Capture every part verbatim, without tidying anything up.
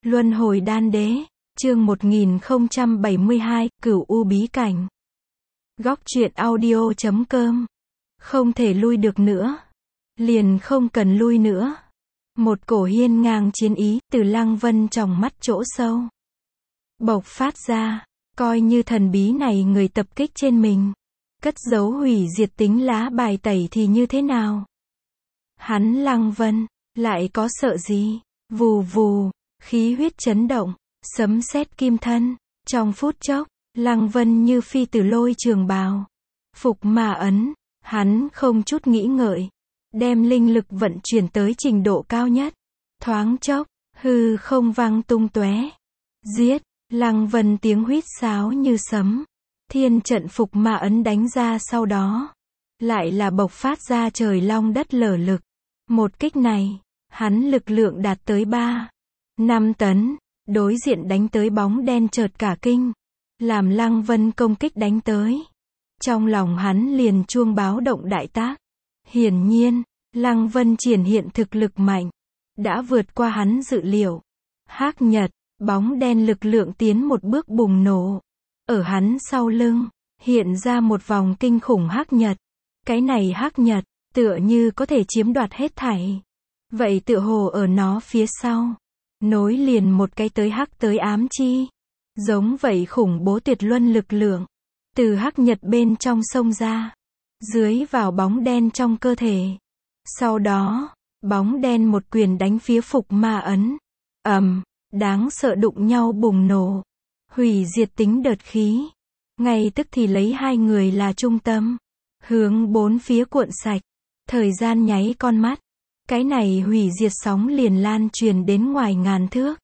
Luân hồi đan đế, chương một nghìn không trăm bảy mươi hai, Cửu U bí cảnh. Góc truyện audio chấm com. Không thể lui được nữa. Liền không cần lui nữa. Một cổ hiên ngang chiến ý, từ Lăng Vân trong mắt chỗ sâu bộc phát ra, coi như thần bí này người tập kích trên mình, cất giấu hủy diệt tính lá bài tẩy thì như thế nào? Hắn Lăng Vân, lại có sợ gì? Vù vù, khí huyết chấn động, sấm sét kim thân, trong phút chốc, Lăng Vân như phi tử lôi trường bào, phục mà ấn, hắn không chút nghĩ ngợi, đem linh lực vận chuyển tới trình độ cao nhất, thoáng chốc, hư không vang tung tóe, giết, Lăng Vân tiếng huýt sáo như sấm, thiên trận phục mà ấn đánh ra sau đó, lại là bộc phát ra trời long đất lở lực, một kích này, hắn lực lượng đạt tới ba, năm tấn, đối diện đánh tới bóng đen chợt cả kinh, làm Lăng Vân công kích đánh tới. Trong lòng hắn liền chuông báo động đại tác. Hiển nhiên, Lăng Vân triển hiện thực lực mạnh, đã vượt qua hắn dự liệu. Hắc Nhật, bóng đen lực lượng tiến một bước bùng nổ. Ở hắn sau lưng, hiện ra một vòng kinh khủng Hắc Nhật. Cái này Hắc Nhật, tựa như có thể chiếm đoạt hết thảy. Vậy tựa hồ ở nó phía sau, nối liền một cái tới hắc tới ám chi. Giống vậy khủng bố tuyệt luân lực lượng, từ Hắc Nhật bên trong sông ra, dưới vào bóng đen trong cơ thể. Sau đó, bóng đen một quyền đánh phía phục ma ấn. Ầm, đáng sợ đụng nhau bùng nổ, hủy diệt tính đợt khí. Ngay tức thì lấy hai người là trung tâm, hướng bốn phía cuộn sạch. Thời gian nháy con mắt, cái này hủy diệt sóng liền lan truyền đến ngoài ngàn thước.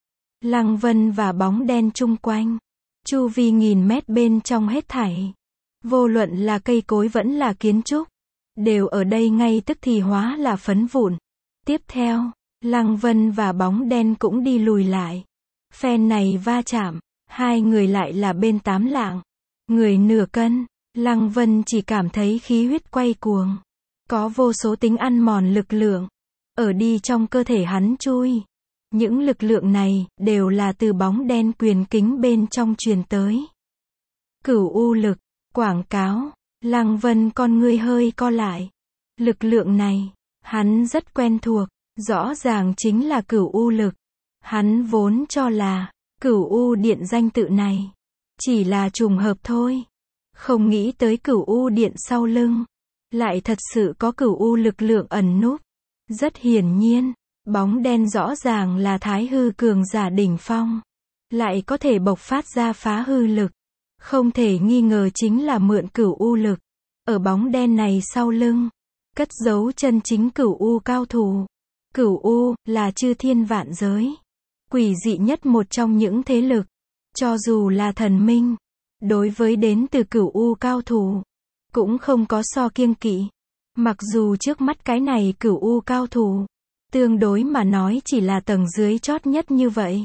Lăng Vân và bóng đen chung quanh, chu vi nghìn mét bên trong hết thảy, vô luận là cây cối vẫn là kiến trúc, đều ở đây ngay tức thì hóa là phấn vụn. Tiếp theo, Lăng Vân và bóng đen cũng đi lùi lại. Phen này va chạm, hai người lại là bên tám lạng, người nửa cân. Lăng Vân chỉ cảm thấy khí huyết quay cuồng, có vô số tính ăn mòn lực lượng ở đi trong cơ thể hắn chui. Những lực lượng này đều là từ bóng đen quyền kính bên trong truyền tới. Cửu U lực, quảng cáo. Lăng Vân con ngươi hơi co lại. Lực lượng này, hắn rất quen thuộc, rõ ràng chính là Cửu U lực. Hắn vốn cho là Cửu U điện danh tự này chỉ là trùng hợp thôi, không nghĩ tới Cửu U điện sau lưng lại thật sự có Cửu U lực lượng ẩn núp. Rất hiển nhiên, bóng đen rõ ràng là thái hư cường giả đỉnh phong, lại có thể bộc phát ra phá hư lực. Không thể nghi ngờ chính là mượn Cửu U lực. Ở bóng đen này sau lưng, cất giấu chân chính Cửu U cao thủ. Cửu U là chư thiên vạn giới, quỷ dị nhất một trong những thế lực. Cho dù là thần minh, đối với đến từ Cửu U cao thủ, cũng không có so kiêng kỵ. Mặc dù trước mắt cái này Cửu U cao thủ, tương đối mà nói chỉ là tầng dưới chót nhất như vậy.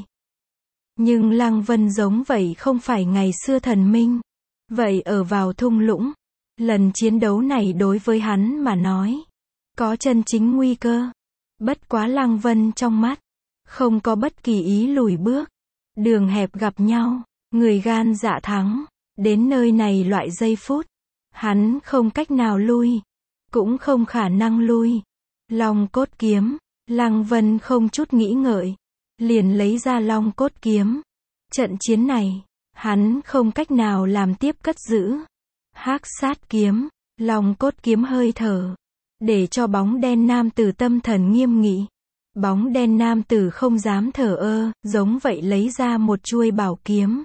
Nhưng Lăng Vân giống vậy không phải ngày xưa thần minh. Vậy ở vào thung lũng, lần chiến đấu này đối với hắn mà nói, có chân chính nguy cơ. Bất quá Lăng Vân trong mắt, không có bất kỳ ý lùi bước. Đường hẹp gặp nhau, người gan dạ thắng. Đến nơi này loại giây phút, hắn không cách nào lui, cũng không khả năng lui. Long cốt kiếm, Lăng Vân không chút nghĩ ngợi, liền lấy ra long cốt kiếm. Trận chiến này, hắn không cách nào làm tiếp cất giữ. Hắc sát kiếm, long cốt kiếm hơi thở, để cho bóng đen nam tử tâm thần nghiêm nghị. Bóng đen nam tử không dám thở ơ, giống vậy lấy ra một chuôi bảo kiếm.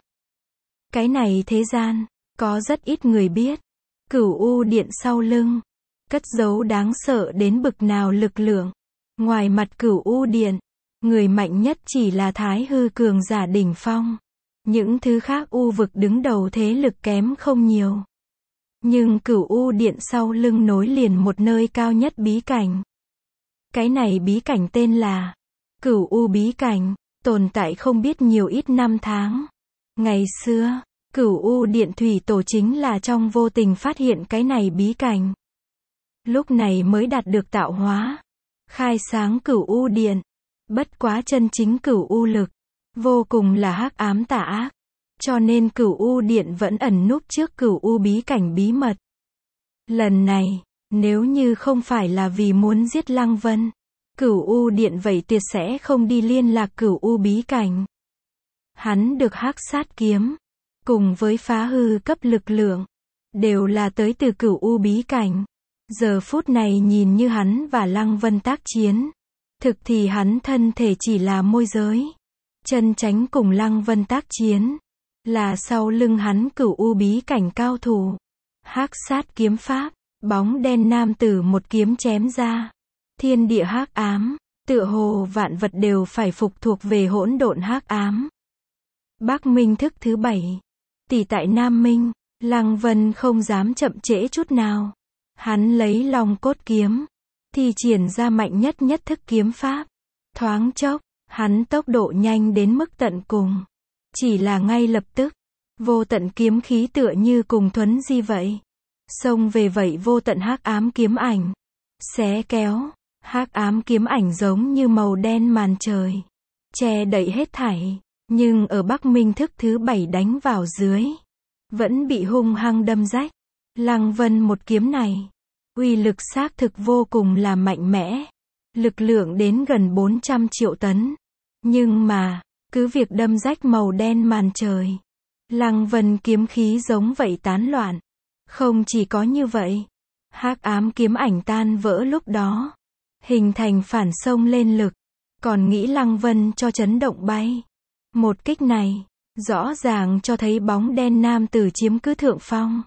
Cái này thế gian, có rất ít người biết. Cửu U điện sau lưng, cất giấu đáng sợ đến bực nào lực lượng. Ngoài mặt Cửu U điện, người mạnh nhất chỉ là thái hư cường giả đỉnh phong. Những thứ khác U vực đứng đầu thế lực kém không nhiều. Nhưng Cửu U điện sau lưng nối liền một nơi cao nhất bí cảnh. Cái này bí cảnh tên là Cửu U bí cảnh, tồn tại không biết nhiều ít năm tháng. Ngày xưa, Cửu U điện thủy tổ chính là trong vô tình phát hiện cái này bí cảnh. Lúc này mới đạt được tạo hóa, khai sáng Cửu U điện. Bất quá chân chính Cửu U lực, vô cùng là hắc ám tà ác. Cho nên Cửu U Điện vẫn ẩn núp trước Cửu U bí cảnh bí mật. Lần này, nếu như không phải là vì muốn giết Lăng Vân, Cửu U Điện vậy tuyệt sẽ không đi liên lạc Cửu U bí cảnh. Hắn được hắc sát kiếm, cùng với phá hư cấp lực lượng, đều là tới từ Cửu U bí cảnh. Giờ phút này nhìn như hắn và Lăng Vân tác chiến, thực thì hắn thân thể chỉ là môi giới. Chân chánh cùng Lăng Vân tác chiến, là sau lưng hắn Cửu U bí cảnh cao thủ. Hắc sát kiếm pháp, bóng đen nam tử một kiếm chém ra. Thiên địa hắc ám, tựa hồ vạn vật đều phải phục thuộc về hỗn độn hắc ám. Bắc Minh thức thứ bảy. Tỷ tại Nam Minh, Lăng Vân không dám chậm trễ chút nào. Hắn lấy Long Cốt kiếm, thi triển ra mạnh nhất nhất thức kiếm pháp. Thoáng chốc, hắn tốc độ nhanh đến mức tận cùng. Chỉ là ngay lập tức, vô tận kiếm khí tựa như cùng thuấn di vậy. Xông về vậy vô tận hắc ám kiếm ảnh. Xé kéo, hắc ám kiếm ảnh giống như màu đen màn trời. Che đậy hết thảy, nhưng ở Bắc Minh thức thứ bảy đánh vào dưới. Vẫn bị hung hăng đâm rách. Lăng Vân một kiếm này, uy lực xác thực vô cùng là mạnh mẽ. Lực lượng đến gần bốn trăm triệu tấn. Nhưng mà, cứ việc đâm rách màu đen màn trời, Lăng Vân kiếm khí giống vậy tán loạn. Không chỉ có như vậy, hắc ám kiếm ảnh tan vỡ lúc đó, hình thành phản xông lên lực, còn nghĩ Lăng Vân cho chấn động bay. Một kích này, rõ ràng cho thấy bóng đen nam tử chiếm cứ thượng phong.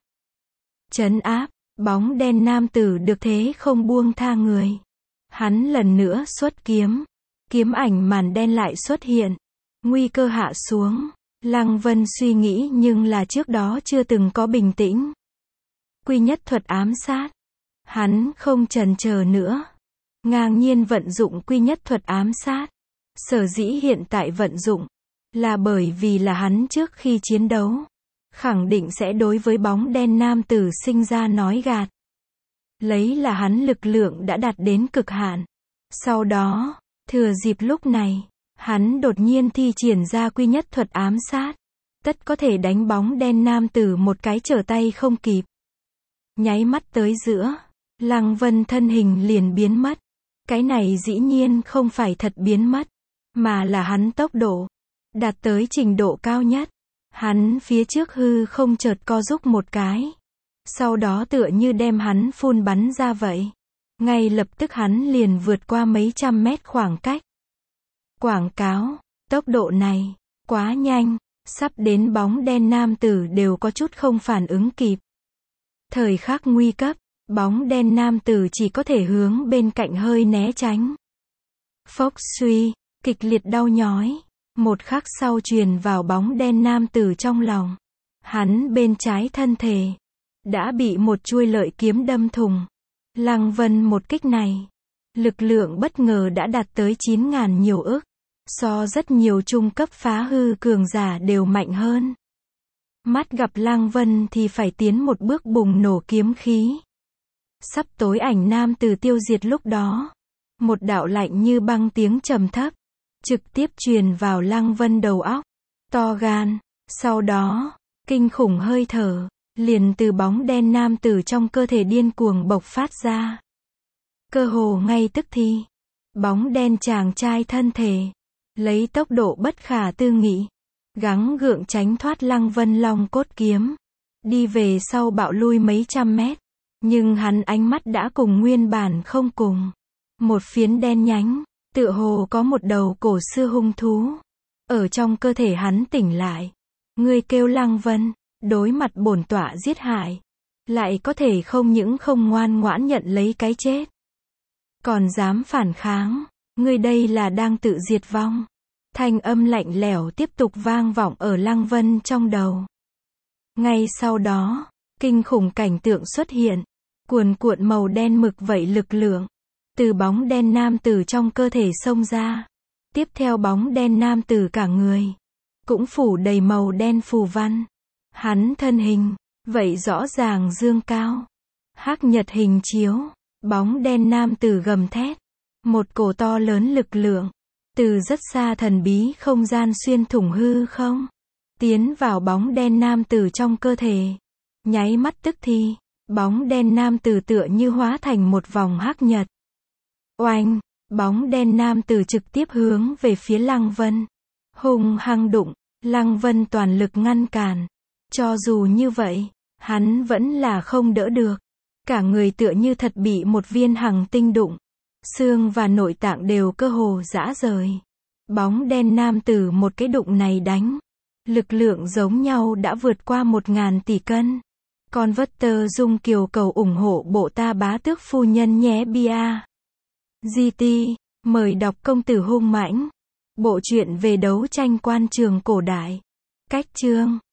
Trấn áp, bóng đen nam tử được thế không buông tha người. Hắn lần nữa xuất kiếm, kiếm ảnh màn đen lại xuất hiện, nguy cơ hạ xuống. Lăng Vân suy nghĩ nhưng là trước đó chưa từng có bình tĩnh. Quy nhất thuật ám sát. Hắn không chần chờ nữa, ngang nhiên vận dụng quy nhất thuật ám sát. Sở dĩ hiện tại vận dụng, là bởi vì là hắn trước khi chiến đấu, khẳng định sẽ đối với bóng đen nam tử sinh ra nói gạt. Lấy là hắn lực lượng đã đạt đến cực hạn. Sau đó, thừa dịp lúc này, hắn đột nhiên thi triển ra quy nhất thuật ám sát. Tất có thể đánh bóng đen nam tử một cái trở tay không kịp. Nháy mắt tới giữa, Lăng Vân thân hình liền biến mất. Cái này dĩ nhiên không phải thật biến mất, mà là hắn tốc độ đạt tới trình độ cao nhất. Hắn phía trước hư không chợt co rúm một cái, sau đó tựa như đem hắn phun bắn ra vậy. Ngay lập tức hắn liền vượt qua mấy trăm mét khoảng cách. Quảng cáo, tốc độ này quá nhanh, sắp đến bóng đen nam tử đều có chút không phản ứng kịp. Thời khắc nguy cấp, bóng đen nam tử chỉ có thể hướng bên cạnh hơi né tránh. Phốc suy, kịch liệt đau nhói, một khắc sau truyền vào bóng đen nam tử trong lòng. Hắn bên trái thân thể đã bị một chuôi lợi kiếm đâm thủng. Lăng Vân một kích này, lực lượng bất ngờ đã đạt tới chín ngàn nhiều ức, so rất nhiều trung cấp phá hư cường giả đều mạnh hơn. Mắt gặp Lăng Vân thì phải tiến một bước bùng nổ kiếm khí. Sắp tối ảnh nam tử tiêu diệt lúc đó, một đạo lạnh như băng tiếng trầm thấp, trực tiếp truyền vào Lăng Vân đầu óc. To gan, sau đó, kinh khủng hơi thở, liền từ bóng đen nam tử trong cơ thể điên cuồng bộc phát ra. Cơ hồ ngay tức thì, bóng đen chàng trai thân thể, lấy tốc độ bất khả tư nghị, gắng gượng tránh thoát Lăng Vân Long Cốt kiếm, đi về sau bạo lui mấy trăm mét. Nhưng hắn ánh mắt đã cùng nguyên bản không cùng. Một phiến đen nhánh, tựa hồ có một đầu cổ xưa hung thú ở trong cơ thể hắn tỉnh lại. Ngươi kêu Lăng Vân, đối mặt bổn tọa giết hại, lại có thể không những không ngoan ngoãn nhận lấy cái chết, còn dám phản kháng, ngươi đây là đang tự diệt vong. Thanh âm lạnh lẽo tiếp tục vang vọng ở Lăng Vân trong đầu. Ngay sau đó, kinh khủng cảnh tượng xuất hiện, cuồn cuộn màu đen mực vậy lực lượng, từ bóng đen nam tử trong cơ thể xông ra. Tiếp theo bóng đen nam tử cả người, cũng phủ đầy màu đen phù văn. Hắn thân hình, vậy rõ ràng dương cao. Hắc nhật hình chiếu, bóng đen nam tử gầm thét. Một cổ to lớn lực lượng, Từ rất xa thần bí không gian xuyên thủng hư không. Tiến vào bóng đen nam tử trong cơ thể. Nháy mắt tức thì, bóng đen nam tử tựa như hóa thành một vòng hắc nhật. Oanh, bóng đen nam tử trực tiếp hướng về phía Lăng Vân. Hung hăng đụng, Lăng Vân toàn lực ngăn cản. Cho dù như vậy, hắn vẫn là không đỡ được. Cả người tựa như thật bị một viên hằng tinh đụng. Xương và nội tạng đều cơ hồ rã rời. Bóng đen nam tử một cái đụng này đánh. Lực lượng giống nhau đã vượt qua một ngàn tỷ cân. Con vất tơ dung kiều cầu ủng hộ bộ ta bá tước phu nhân nhé bia. giê tê, mời đọc Công tử hung mãnh. Bộ truyện về đấu tranh quan trường cổ đại. Cách chương